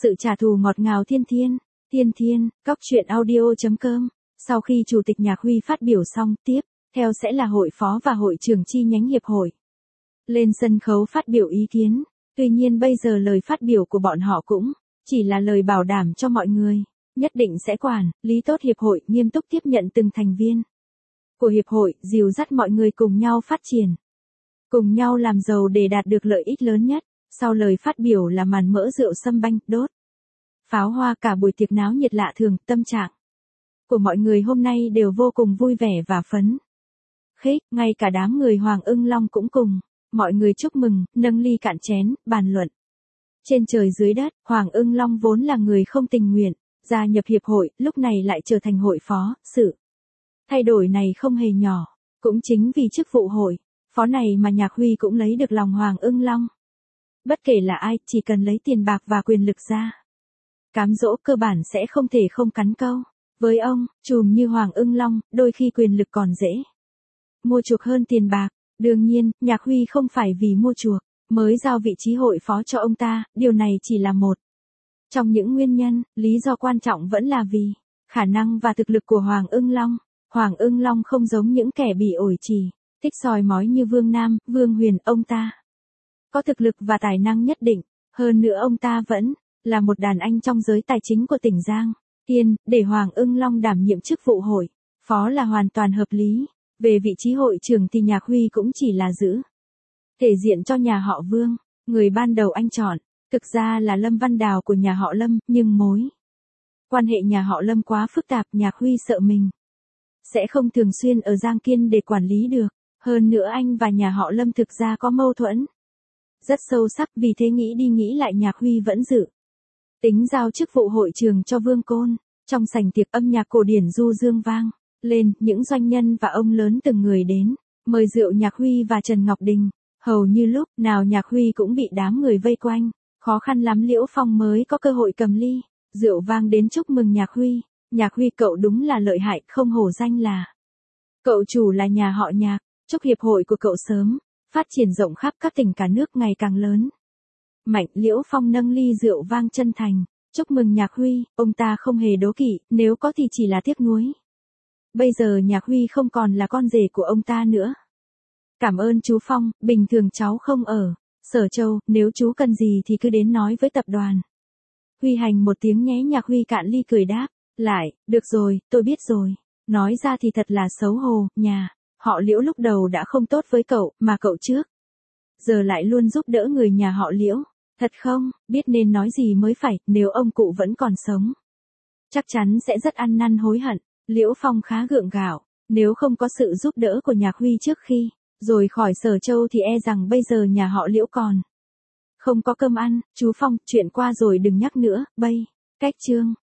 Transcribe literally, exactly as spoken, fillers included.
Sự trả thù ngọt ngào thiên thiên, thiên thiên, cóc truyện audio chấm com. Sau khi Chủ tịch Nhạc Huy phát biểu xong, tiếp theo sẽ là hội phó và hội trưởng chi nhánh hiệp hội lên sân khấu phát biểu ý kiến. Tuy nhiên bây giờ lời phát biểu của bọn họ cũng chỉ là lời bảo đảm cho mọi người, nhất định sẽ quản lý tốt hiệp hội, nghiêm túc tiếp nhận từng thành viên của hiệp hội, dìu dắt mọi người cùng nhau phát triển, cùng nhau làm giàu để đạt được lợi ích lớn nhất. Sau lời phát biểu là màn mỡ rượu sâm banh, đốt pháo hoa, cả buổi tiệc náo nhiệt lạ thường. Tâm trạng của mọi người hôm nay đều vô cùng vui vẻ và phấn khích, ngay cả đám người Hoàng Ưng Long cũng cùng mọi người chúc mừng, nâng ly cạn chén, bàn luận. Trên trời dưới đất, Hoàng Ưng Long vốn là người không tình nguyện gia nhập hiệp hội, lúc này lại trở thành hội phó. Sự thay đổi này không hề nhỏ, cũng chính vì chức vụ hội phó này mà Nhạc Huy cũng lấy được lòng Hoàng Ưng Long. Bất kể là ai, chỉ cần lấy tiền bạc và quyền lực ra cám dỗ, cơ bản sẽ không thể không cắn câu. Với ông, trùm như Hoàng Ưng Long, đôi khi quyền lực còn dễ mua chuộc hơn tiền bạc. Đương nhiên, Nhạc Huy không phải vì mua chuộc mới giao vị trí hội phó cho ông ta, điều này chỉ là một trong những nguyên nhân, lý do quan trọng vẫn là vì khả năng và thực lực của Hoàng Ưng Long. Hoàng Ưng Long không giống những kẻ bị ổi chỉ, thích soi mói như Vương Nam, Vương Huyền, ông ta có thực lực và tài năng nhất định, hơn nữa ông ta vẫn là một đàn anh trong giới tài chính của tỉnh Giang Tiên, để Hoàng Ưng Long đảm nhiệm chức vụ hội phó là hoàn toàn hợp lý. Về vị trí hội trưởng thì Nhạc Huy cũng chỉ là giữ thể diện cho nhà họ Vương. Người ban đầu anh chọn, thực ra là Lâm Văn Đào của nhà họ Lâm, nhưng mối quan hệ nhà họ Lâm quá phức tạp, Nhạc Huy sợ mình sẽ không thường xuyên ở Giang Kiên để quản lý được. Hơn nữa anh và nhà họ Lâm thực ra có mâu thuẫn rất sâu sắc, vì thế nghĩ đi nghĩ lại Nhạc Huy vẫn dự tính giao chức vụ hội trưởng cho Vương Côn. Trong sảnh tiệc, âm nhạc cổ điển du dương vang lên, những doanh nhân và ông lớn từng người đến mời rượu Nhạc Huy và Trần Ngọc Đình. Hầu như lúc nào Nhạc Huy cũng bị đám người vây quanh, khó khăn lắm Liễu Phong mới có cơ hội cầm ly rượu vang đến chúc mừng Nhạc Huy. Nhạc Huy cậu đúng là lợi hại, không hổ danh là cậu chủ là nhà họ Nhạc. Chúc hiệp hội của cậu sớm phát triển rộng khắp các tỉnh cả nước, ngày càng lớn mạnh. Liễu Phong nâng ly rượu vang chân thành chúc mừng Nhạc Huy, ông ta không hề đố kỵ, nếu có thì chỉ là tiếc nuối bây giờ Nhạc Huy không còn là con rể của ông ta nữa. Cảm ơn chú Phong, bình thường cháu không ở Sở Châu, nếu chú cần gì thì cứ đến nói với tập đoàn Huy Hành một tiếng nhé. Nhạc Huy cạn ly cười đáp lại, được rồi, tôi biết rồi. Nói ra thì thật là xấu hổ, nhà họ Liễu lúc đầu đã không tốt với cậu, mà cậu trước giờ lại luôn giúp đỡ người nhà họ Liễu. Thật không, biết nên nói gì mới phải, nếu ông cụ vẫn còn sống chắc chắn sẽ rất ăn năn hối hận. Liễu Phong khá gượng gạo, nếu không có sự giúp đỡ của Nhạc Huy trước khi rồi khỏi Sở Châu thì e rằng bây giờ nhà họ Liễu còn không có cơm ăn. Chú Phong, chuyện qua rồi đừng nhắc nữa, bây cách chương